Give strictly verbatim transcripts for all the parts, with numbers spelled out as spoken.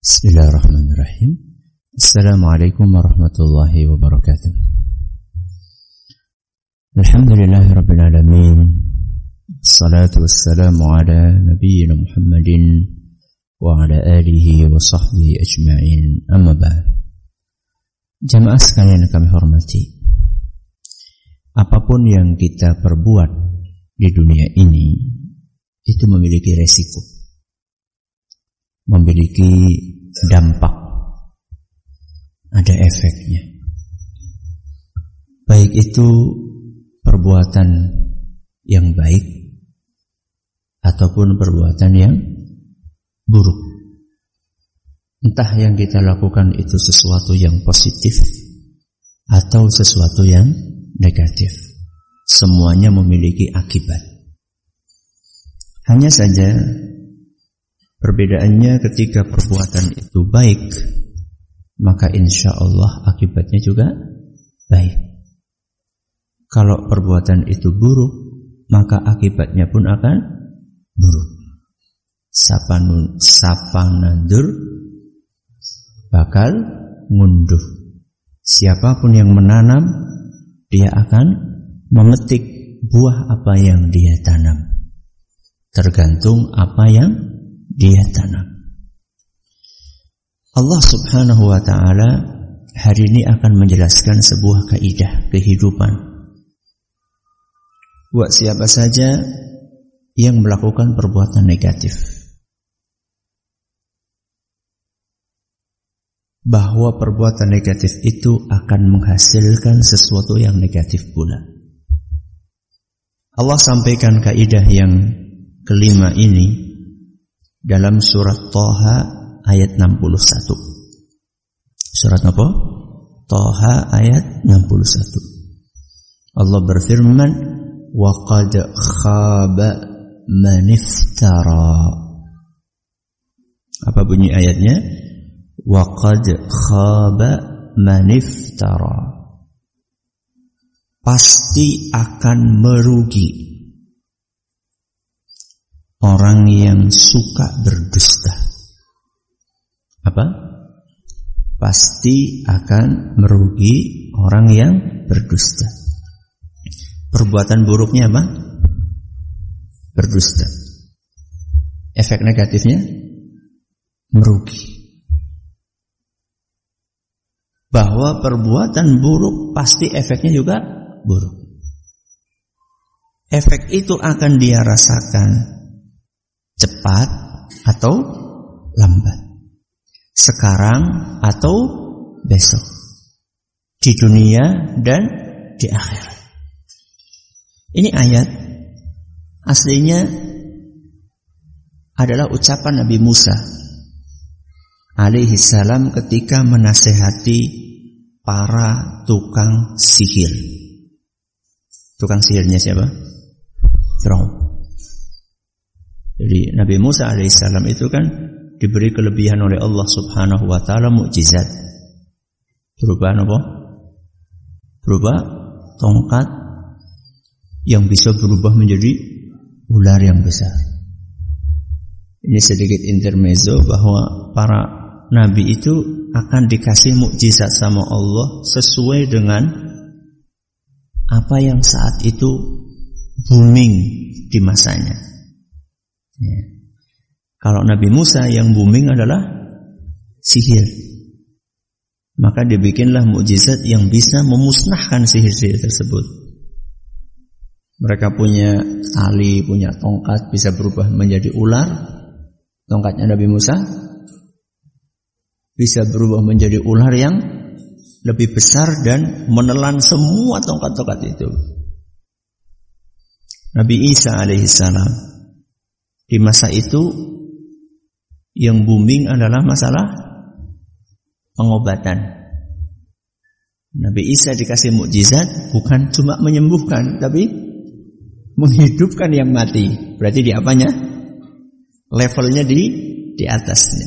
Bismillahirrahmanirrahim. Assalamualaikum warahmatullahi wabarakatuh. Alhamdulillahirabbil alamin. Assalatu wassalamu ala nabiyyina Muhammadin wa ala alihi wa sahbihi ajma'in. Amma ba'd. Jamaah sekalian kami hormati. Apapun yang kita perbuat di dunia ini itu memiliki resiko, memiliki dampak, ada efeknya. Baik itu perbuatan yang baik ataupun perbuatan yang buruk. Entah yang kita lakukan itu sesuatu yang positif atau sesuatu yang negatif, semuanya memiliki akibat. Hanya saja perbedaannya ketika perbuatan itu baik, maka insya Allah akibatnya juga baik. Kalau perbuatan itu buruk, maka akibatnya pun akan buruk. Sapanun, sapanandur bakal ngunduh. Siapapun yang menanam, dia akan memetik buah apa yang dia tanam. Tergantung apa yang dia tanam. Allah subhanahu wa ta'ala hari ini akan menjelaskan sebuah kaidah kehidupan. Buat siapa saja yang melakukan perbuatan negatif, bahwa perbuatan negatif itu akan menghasilkan sesuatu yang negatif pula. Allah sampaikan kaidah yang kelima ini dalam surat Thaha ayat enam puluh satu. Surat apa? Thaha ayat enam puluh satu. Allah berfirman, "Wa qad khaba man iftara." Apa bunyi ayatnya? Wa qad khaba man iftara. Pasti akan merugi orang yang suka berdusta. Apa? Pasti akan merugi orang yang berdusta. Perbuatan buruknya apa? Berdusta. Efek negatifnya merugi. Bahwa perbuatan buruk pasti efeknya juga buruk. Efek itu akan dia rasakan cepat atau lambat, sekarang atau besok, di dunia dan di akhirat. Ini ayat aslinya adalah ucapan Nabi Musa alaihi salam ketika menasehati para tukang sihir. Tukang sihirnya siapa? Firaun. Jadi Nabi Musa alaihissalam itu kan diberi kelebihan oleh Allah subhanahu wa ta'ala mukjizat. Berupa apa? Berupa tongkat yang bisa berubah menjadi ular yang besar. Ini sedikit intermezzo bahwa para nabi itu akan dikasih mukjizat sama Allah sesuai dengan apa yang saat itu booming di masanya. Ya. Kalau Nabi Musa yang booming adalah sihir, maka dibikinlah mukjizat yang bisa memusnahkan sihir-sihir tersebut. Mereka punya tali, punya tongkat, bisa berubah menjadi ular. Tongkatnya Nabi Musa bisa berubah menjadi ular yang lebih besar dan menelan semua tongkat-tongkat itu. Nabi Isa alaihissalam di masa itu yang booming adalah masalah pengobatan. Nabi Isa dikasih mukjizat bukan cuma menyembuhkan, tapi menghidupkan yang mati. Berarti di apanya? Levelnya di di atasnya.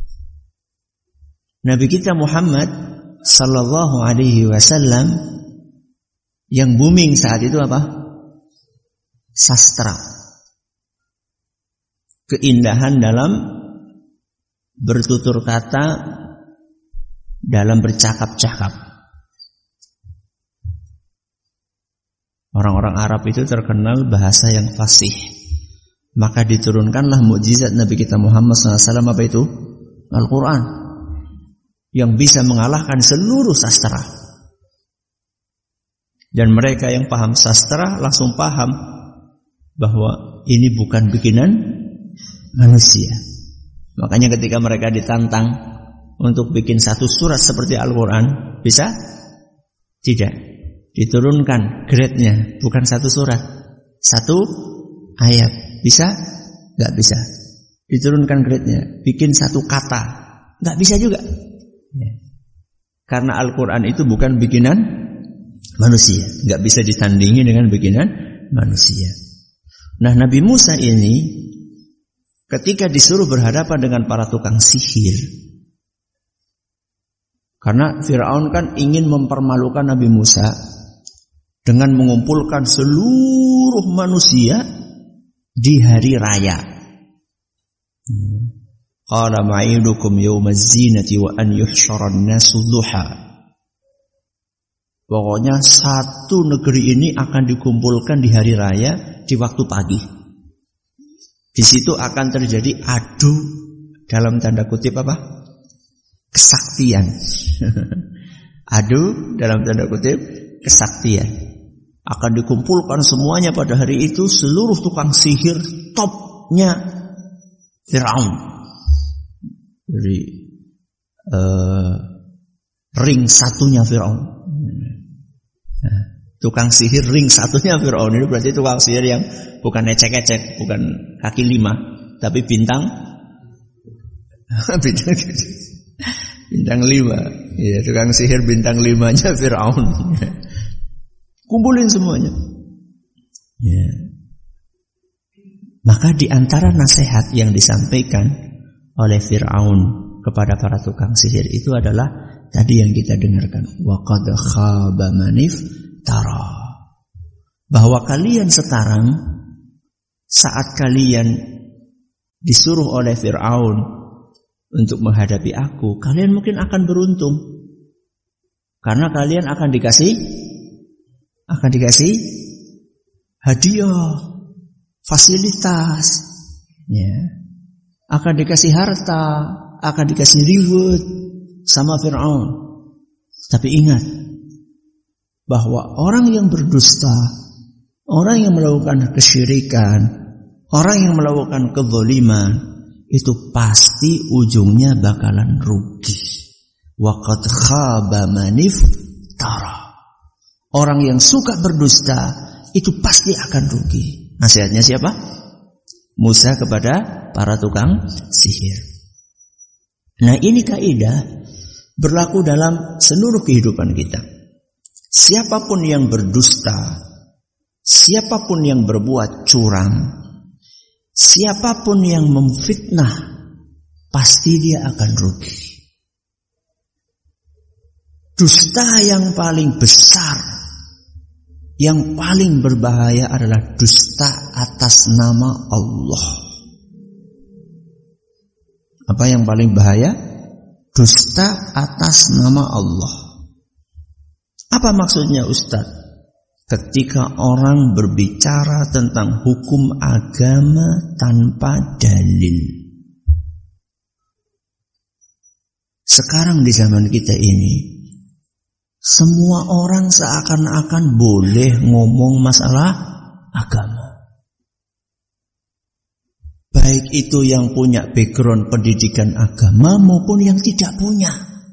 Nabi kita Muhammad sallallahu alaihi wasallam yang booming saat itu apa? Sastra. Keindahan dalam bertutur kata dalam bercakap-cakap. Orang-orang Arab itu terkenal bahasa yang fasih. Maka diturunkanlah mukjizat Nabi kita Muhammad shallallahu alaihi wasallam, apa itu? Al-Quran, yang bisa mengalahkan seluruh sastra. Dan mereka yang paham sastra langsung paham bahwa ini bukan bikinan manusia. Makanya ketika mereka ditantang untuk bikin satu surat seperti Al-Quran, bisa? Tidak. Diturunkan grade-nya, bukan satu surat, satu ayat. Bisa? Gak bisa. Diturunkan grade-nya, bikin satu kata, gak bisa juga. Karena Al-Quran itu bukan bikinan manusia, gak bisa ditandingi dengan bikinan manusia. Nah, Nabi Musa ini ketika disuruh berhadapan dengan para tukang sihir, karena Fir'aun kan ingin mempermalukan Nabi Musa dengan mengumpulkan seluruh manusia di hari raya. Qala ma'idukum yawmaz zinati wa an yuhsyaran nasu duha. Pokoknya satu negeri ini akan dikumpulkan di hari raya di waktu pagi. Di situ akan terjadi adu, dalam tanda kutip apa? Kesaktian. Adu dalam tanda kutip kesaktian. Akan dikumpulkan semuanya pada hari itu, seluruh tukang sihir topnya Fir'aun. Jadi uh, ring satunya Fir'aun. Nah, tukang sihir ring satunya Fir'aun ini berarti tukang sihir yang bukan ecek-ecek, bukan kaki lima, tapi bintang bintang, bintang lima. Ya, tukang sihir bintang limanya Fir'aun. Kumpulin semuanya. Ya. Maka di antara nasihat yang disampaikan oleh Fir'aun kepada para tukang sihir itu adalah tadi yang kita dengarkan. Wa qad khaba manif tara. Bahwa kalian sekarang saat kalian disuruh oleh Fir'aun untuk menghadapi aku, kalian mungkin akan beruntung. Karena kalian akan dikasih akan dikasih hadiah, fasilitas, ya, akan dikasih harta, akan dikasih reward sama Fir'aun. Tapi ingat bahwa orang yang berdusta, orang yang melakukan kesyirikan, orang yang melakukan kezaliman, itu pasti ujungnya bakalan rugi. Wa qad khaba manif tara. Orang yang suka berdusta itu pasti akan rugi. Nasihatnya siapa? Musa kepada para tukang sihir. Nah, ini kaidah berlaku dalam seluruh kehidupan kita. Siapapun yang berdusta, siapapun yang berbuat curang, siapapun yang memfitnah, pasti dia akan rugi. Dusta yang paling besar, yang paling berbahaya adalah dusta atas nama Allah. Apa yang paling bahaya? Dusta atas nama Allah. Apa maksudnya Ustaz? Ketika orang berbicara tentang hukum agama tanpa dalil. Sekarang di zaman kita ini, semua orang seakan-akan boleh ngomong masalah agama. Baik itu yang punya background pendidikan agama maupun yang tidak punya.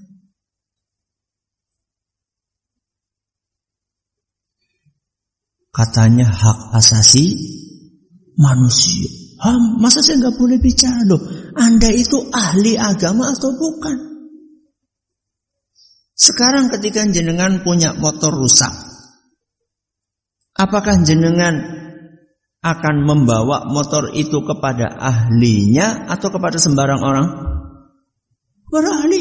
Katanya hak asasi manusia. Hah, masa saya nggak boleh bicara loh? Anda itu ahli agama atau bukan? Sekarang ketika jenengan punya motor rusak, apakah jenengan akan membawa motor itu kepada ahlinya atau kepada sembarang orang? Kepada ahli.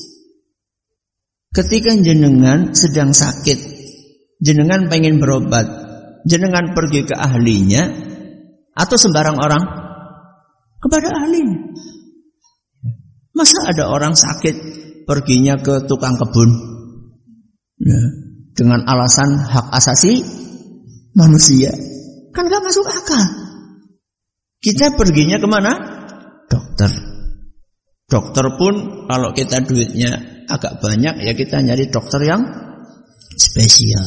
Ketika jenengan sedang sakit, jenengan pengen berobat, jenengan pergi ke ahlinya atau sembarang orang? Kepada ahlinya. Masa ada orang sakit perginya ke tukang kebun ya, dengan alasan hak asasi manusia? Kan gak masuk akal. Kita perginya kemana? Dokter. Dokter pun kalau kita duitnya agak banyak, ya kita nyari dokter yang spesial.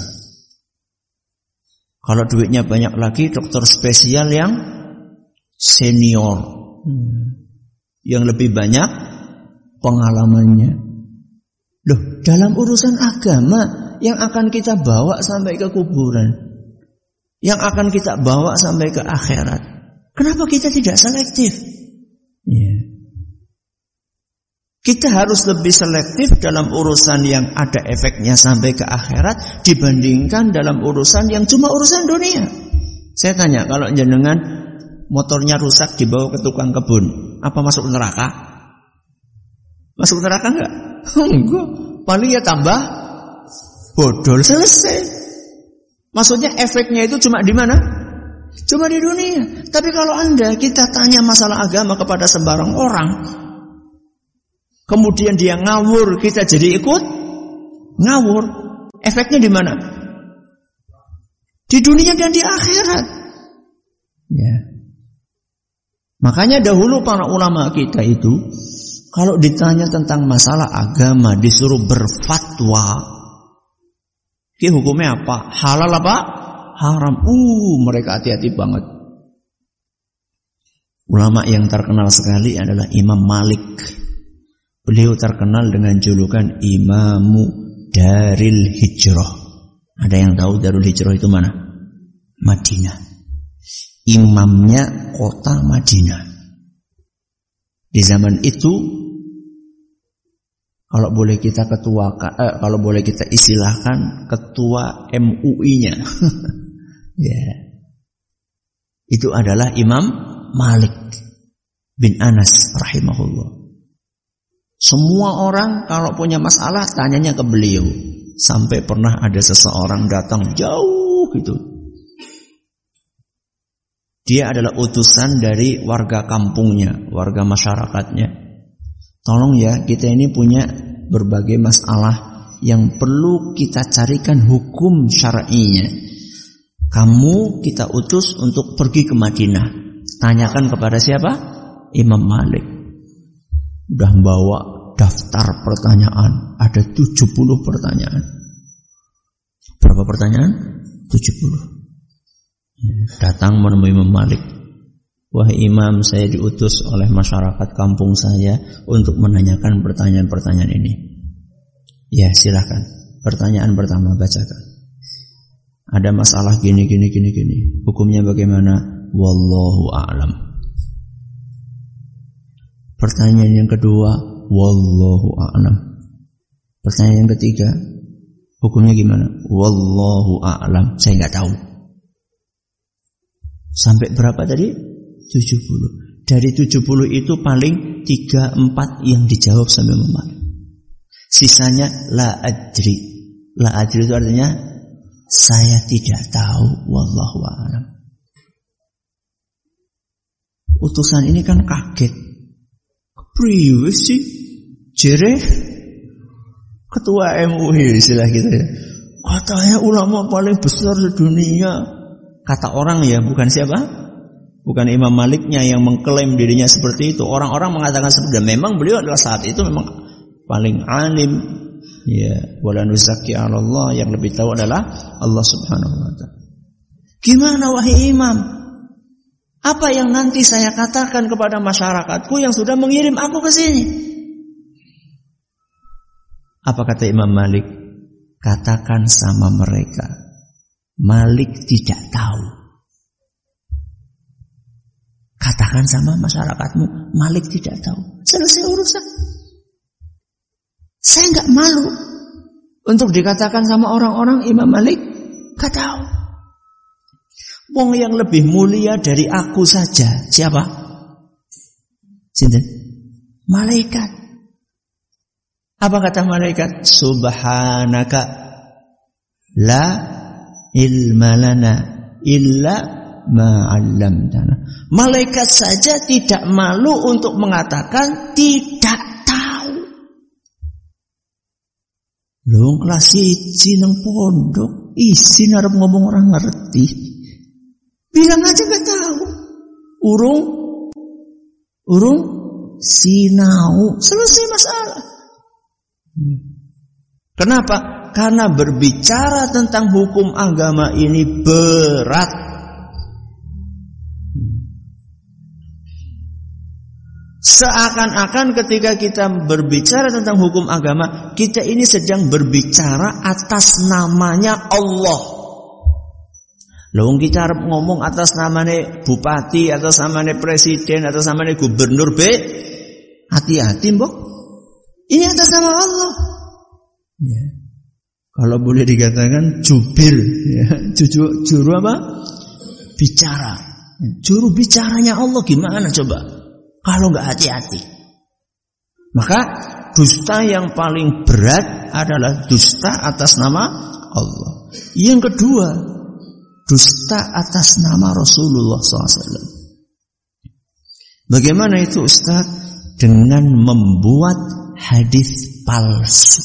Kalau duitnya banyak lagi, dokter spesial yang senior, hmm. yang lebih banyak pengalamannya. Loh, dalam urusan agama yang akan kita bawa sampai ke kuburan, yang akan kita bawa sampai ke akhirat, kenapa kita tidak selektif? Yeah. Kita harus lebih selektif dalam urusan yang ada efeknya sampai ke akhirat dibandingkan dalam urusan yang cuma urusan dunia. Saya tanya, kalau jenengan motornya rusak dibawa ke tukang kebun, apa masuk neraka? Masuk neraka enggak? Enggak. Paling ya tambah bodol, selesai. Maksudnya efeknya itu cuma di mana? Cuma di dunia. Tapi kalau Anda kita tanya masalah agama kepada sembarang orang, kemudian dia ngawur, kita jadi ikut ngawur. Efeknya di mana? Di dunia dan di akhirat. Ya. Makanya dahulu para ulama kita itu kalau ditanya tentang masalah agama disuruh berfatwa, ki hukumnya apa? Halal apa? Haram. Uh, mereka hati-hati banget. Ulama yang terkenal sekali adalah Imam Malik. Beliau terkenal dengan julukan Imamu Daril Hijrah. Ada yang tahu Darul Hijrah itu mana? Madinah. Imamnya kota Madinah. Di zaman itu, kalau boleh kita ketua, eh, kalau boleh kita istilahkan ketua M U I-nya, yeah. Itu adalah Imam Malik bin Anas rahimahullah. Semua orang kalau punya masalah tanyanya ke beliau. Sampai pernah ada seseorang datang jauh gitu. Dia adalah utusan dari warga kampungnya, warga masyarakatnya. Tolong ya, kita ini punya berbagai masalah yang perlu kita carikan hukum syar'inya. Kamu kita utus untuk pergi ke Madinah. Tanyakan kepada siapa? Imam Malik. Udah bawa daftar pertanyaan, ada tujuh puluh pertanyaan. Berapa pertanyaan? tujuh puluh. Datang menemui Imam Malik. Wahai Imam, saya diutus oleh masyarakat kampung saya untuk menanyakan pertanyaan-pertanyaan ini. Ya, silakan. Pertanyaan pertama bacakan. Ada masalah gini gini gini gini. Hukumnya bagaimana? Wallahu a'lam. Pertanyaan yang kedua, wallahu a'lam. Pertanyaan yang ketiga, hukumnya gimana? Wallahu a'lam. Saya enggak tahu. Sampai berapa tadi? tujuh puluh. Dari tujuh puluh itu paling tiga empat yang dijawab sampai memalik. Sisanya la adri. La adri itu artinya saya tidak tahu, wallahu a'lam. Utusan ini kan kaget. Priwe sih? Jere ketua M U I istilah kita ya. Katanya ulama paling besar sedunia. Kata orang ya, bukan siapa? Bukan Imam Maliknya yang mengklaim dirinya seperti itu. Orang-orang mengatakan seperti itu. Memang beliau adalah saat itu memang paling alim. Ya, wala nuzakki 'ala Allah, yang lebih tahu adalah Allah Subhanahu wa taala. Gimana wahai imam? Apa yang nanti saya katakan kepada masyarakatku yang sudah mengirim aku ke sini? Apa kata Imam Malik? Katakan sama mereka, Malik tidak tahu. Katakan sama masyarakatmu, Malik tidak tahu. Selesai urusan. Saya enggak malu untuk dikatakan sama orang-orang Imam Malik enggak tahu. Wong yang lebih mulia dari aku saja, siapa? Sinten? Malaikat. Apa kata malaikat? Subhanaka la ilma lana illa ma'allamtana. Malaikat saja tidak malu untuk mengatakan tidak Lho kelas siji nang pondok, isin arep ngomong orang ngerti. Bilang aja gak tahu. Urung urung sinau, selesai masalah. Kenapa? Karena berbicara tentang hukum agama ini berat. Seakan-akan ketika kita berbicara tentang hukum agama, kita ini sedang berbicara atas namanya Allah. Lalu kita harap ngomong atas namanya bupati, atas namanya presiden, atas namanya gubernur, be, hati-hati mbok. Ini atas nama Allah. Ya. Kalau boleh dikatakan jubir, ya. Juru, juru apa? Bicara. Juru bicaranya Allah gimana coba? Kalau nggak hati-hati. Maka dusta yang paling berat adalah dusta atas nama Allah. Yang kedua, dusta atas nama Rasulullah shallallahu alaihi wasallam. Bagaimana itu Ustaz? Dengan membuat hadis palsu.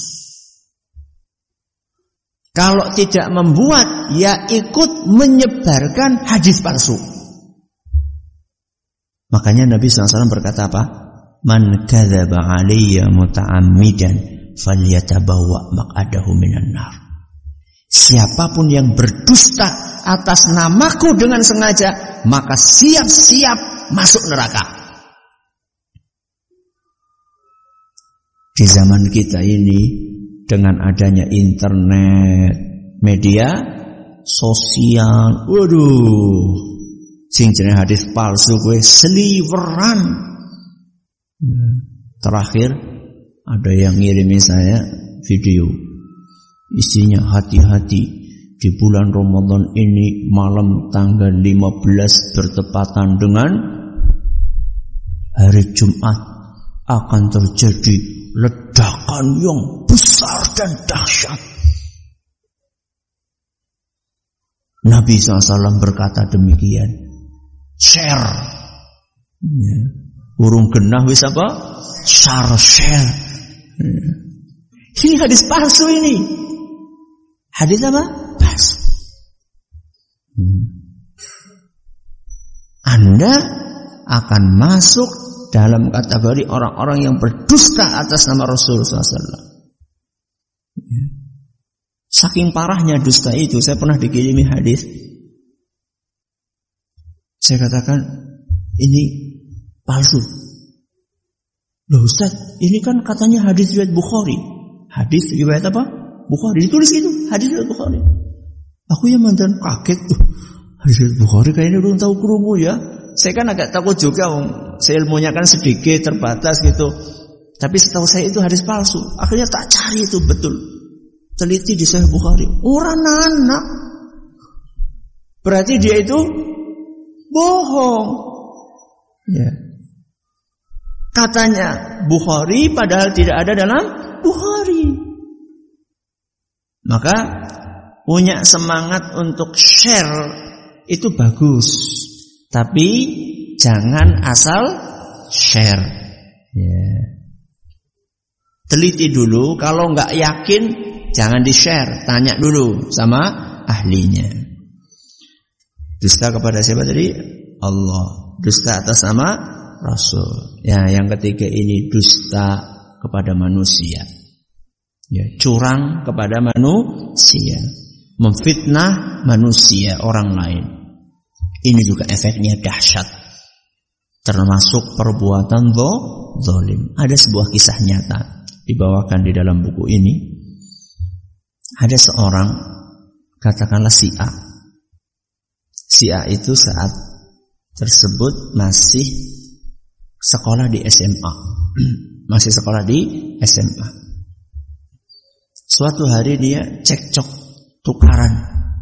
Kalau tidak membuat, ya ikut menyebarkan hadis palsu. Makanya Nabi shallallahu alaihi wasallam berkata apa? Man kadzaba alayya muta'ammidan falyatabawwa maq'adahu minan nar. Siapapun yang berdusta atas namaku dengan sengaja, maka siap-siap masuk neraka. Di zaman kita ini, dengan adanya internet, media sosial, waduh, sing jenenge hadis palsu gue seliweran. Terakhir ada yang ngirimi saya video, isinya hati-hati di bulan Ramadan ini malam tanggal lima belas bertepatan dengan hari Jumat akan terjadi ledakan yang besar dan dahsyat. Nabi shallallahu alaihi wasallam berkata demikian. Share. Ya. Urung genah wis apa? Share share. Ya. Ini hadis palsu ini. Hadis apa? Palsu. Hmm. Anda akan masuk dalam kategori orang-orang yang berdusta atas nama Rasulullah shallallahu alaihi wasallam. Ya. Saking parahnya dusta itu, saya pernah dikirimi hadis. Saya katakan, ini palsu. Loh Ustaz, ini kan katanya hadis riwayat Bukhari. Hadis riwayat apa? Bukhari. Ditulis gitu, hadis riwayat Bukhari. Aku yang mantan kaget tuh. Hadis riwayat Bukhari kayaknya belum tahu kerungu ya. Saya kan agak takut juga, saya ilmunya kan sedikit, terbatas gitu. Tapi setahu saya itu hadis palsu. Akhirnya tak cari itu betul. Teliti di Sahih Bukhari. Orang anak. Berarti dia itu bohong. Ya. Katanya Bukhari padahal tidak ada dalam Bukhari. Maka punya semangat untuk share itu bagus. Tapi jangan asal share. Ya. Teliti dulu, kalau nggak yakin jangan di-share, tanya dulu sama ahlinya. Dusta kepada siapa tadi? Allah. Dusta atas nama Rasul. Ya, yang ketiga ini dusta kepada manusia. Ya, curang kepada manusia, memfitnah manusia orang lain. Ini juga efeknya dahsyat. Termasuk perbuatan zalim. Ada sebuah kisah nyata dibawakan di dalam buku ini. Ada seorang, katakanlah si A. Si A itu saat tersebut masih sekolah di S M A. Masih sekolah di S M A. Suatu hari dia cekcok tukaran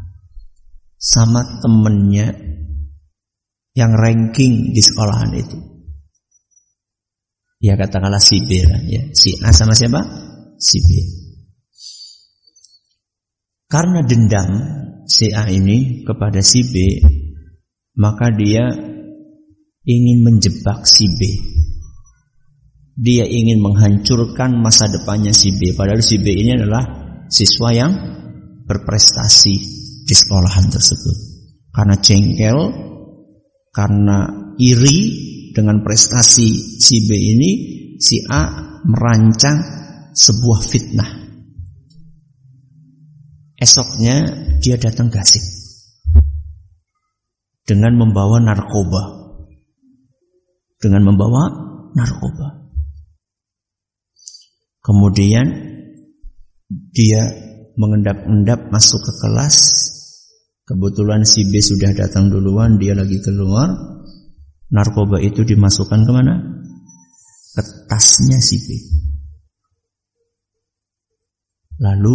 sama temennya yang ranking di sekolahan itu. Ya katakanlah si B lah, ya. Si A sama siapa? Si B. Karena dendam si A ini kepada si B, maka dia ingin menjebak si B. Dia ingin menghancurkan masa depannya si B. Padahal si B ini adalah siswa yang berprestasi di sekolahan tersebut. Karena jengkel, karena iri dengan prestasi si B ini, si A merancang sebuah fitnah. Esoknya dia datang gasik dengan membawa narkoba. Dengan membawa narkoba. Kemudian dia mengendap-endap masuk ke kelas. Kebetulan si B sudah datang duluan, dia lagi keluar. Narkoba itu dimasukkan kemana? Ke tasnya si B. Lalu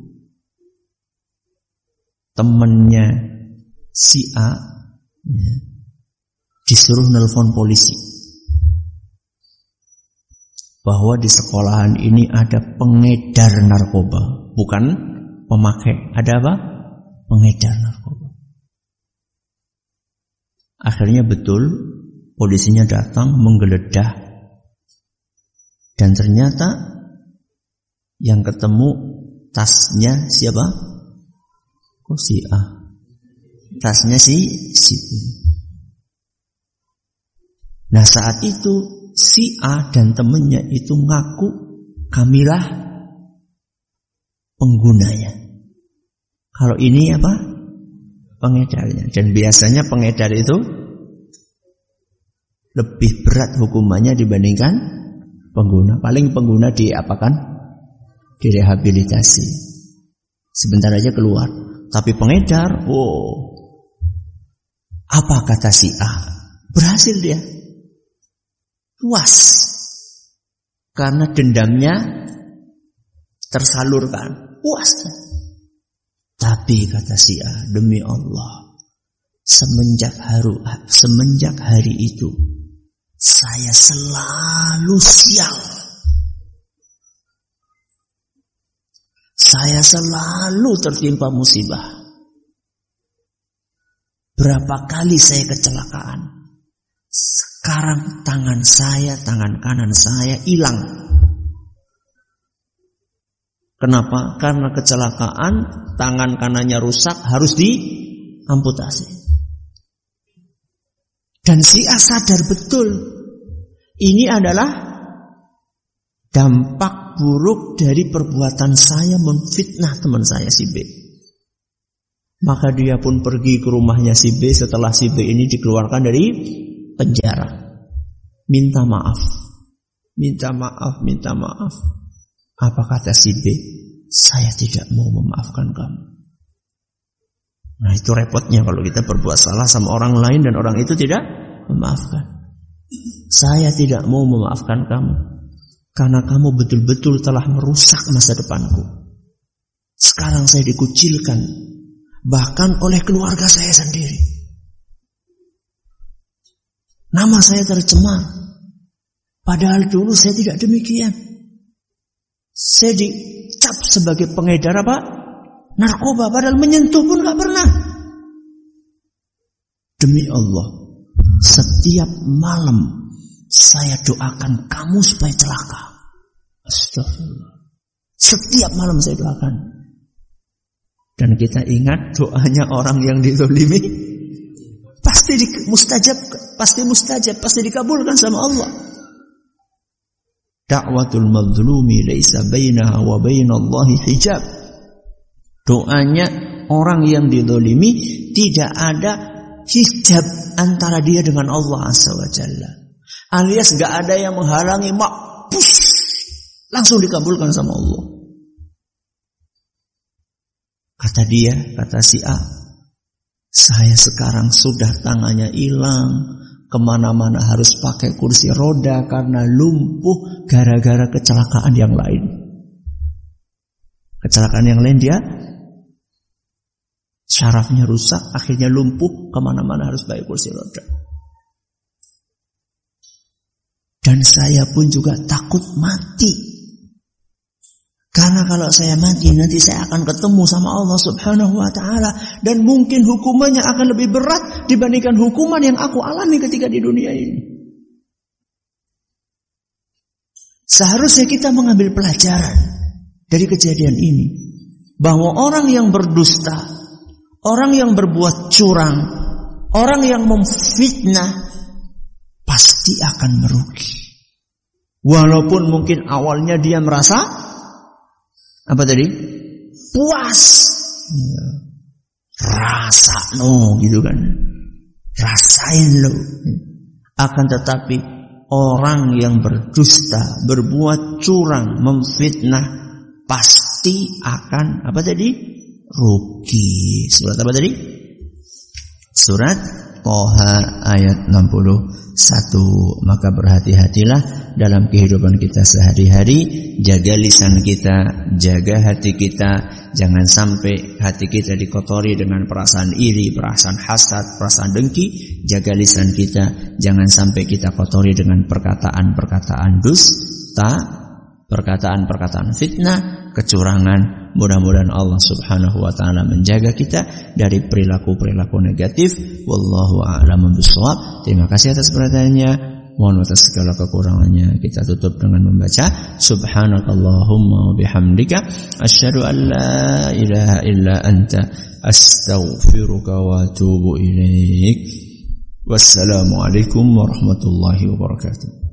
temannya si A ya, disuruh nelpon polisi bahwa di sekolahan ini ada pengedar narkoba, bukan pemakai. Ada apa? Pengedar narkoba. Akhirnya betul, polisinya datang menggeledah, dan ternyata yang ketemu tasnya siapa? Kok si A? Tasnya si si B. Nah saat itu si A dan temannya itu ngaku kamilah penggunanya. Kalau ini apa? Pengedarnya. Dan biasanya pengedar itu lebih berat hukumannya dibandingkan pengguna. Paling pengguna diapakan? Direhabilitasi. Sebentar aja keluar. Tapi pengedar, wow. Apa kata si A? Berhasil dia. Puas. Karena dendamnya tersalurkan. Puas. Tapi kata si A, demi Allah, semenjak hari, semenjak hari itu, saya selalu sial. Saya selalu tertimpa musibah. Berapa kali saya kecelakaan. Sekarang tangan saya, tangan kanan saya hilang. Kenapa? Karena kecelakaan, tangan kanannya rusak, harus diamputasi. Dan si A sadar betul, ini adalah dampak buruk dari perbuatan saya memfitnah teman saya si B. Maka dia pun pergi ke rumahnya si B setelah si B ini dikeluarkan dari penjara. Minta maaf. Minta maaf, minta maaf. Apa kata si B? Saya tidak mau memaafkan kamu. Nah itu repotnya kalau kita berbuat salah sama orang lain dan orang itu tidak memaafkan. Saya tidak mau memaafkan kamu karena kamu betul-betul telah merusak masa depanku. Sekarang saya dikucilkan, bahkan oleh keluarga saya sendiri. Nama saya tercemar. Padahal dulu saya tidak demikian. Saya dicap sebagai pengedar apa? Narkoba, padahal menyentuh pun gak pernah. Demi Allah, setiap malam saya doakan kamu supaya celaka. Astagfirullah. Setiap malam saya doakan. Dan kita ingat doanya orang yang dizalimi pasti di, mustajab, pasti mustajab, pasti dikabulkan sama Allah. Da'watul mazlumi laisa bainaha wa bainallahi hijab. Doanya orang yang dizalimi tidak ada hijab antara dia dengan Allah Azza wa Jalla. Alias gak ada yang menghalangi, makpus, langsung dikabulkan sama Allah. Kata dia, kata si A, saya sekarang sudah tangannya hilang, kemana-mana harus pakai kursi roda karena lumpuh gara-gara kecelakaan yang lain. Kecelakaan yang lain dia syarafnya rusak, akhirnya lumpuh, kemana-mana harus pakai kursi roda. Dan saya pun juga takut mati. Karena kalau saya mati, nanti saya akan ketemu sama Allah subhanahu wa ta'ala. Dan mungkin hukumannya akan lebih berat dibandingkan hukuman yang aku alami ketika di dunia ini. Seharusnya kita mengambil pelajaran dari kejadian ini. bahwa orang yang berdusta, orang yang berbuat curang, orang yang memfitnah pasti akan merugi. Walaupun mungkin awalnya dia merasa apa tadi? Puas. Ya. Rasa no gitu kan. Rasain lo. Akan tetapi orang yang berdusta, berbuat curang, memfitnah pasti akan apa tadi? Rugi. Surat apa tadi? Surat Toha ayat enam puluh satu. Maka berhati-hatilah dalam kehidupan kita sehari-hari. Jaga lisan kita, jaga hati kita. Jangan sampai hati kita dikotori dengan perasaan iri, perasaan hasad, perasaan dengki. Jaga lisan kita. Jangan sampai kita kotori dengan perkataan-perkataan dusta, perkataan-perkataan fitnah, kecurangan. Mudah-mudahan Allah Subhanahu wa taala menjaga kita dari perilaku-perilaku negatif. Wallahu a'lam bishawab. Terima kasih atas perhatiannya. Mohon atas segala kekurangannya. Kita tutup dengan membaca Subhanakallahumma wa bihamdika asyhadu an la ilaha illa anta astaghfiruka wa atubu ilaik. Wassalamualaikum warahmatullahi wabarakatuh.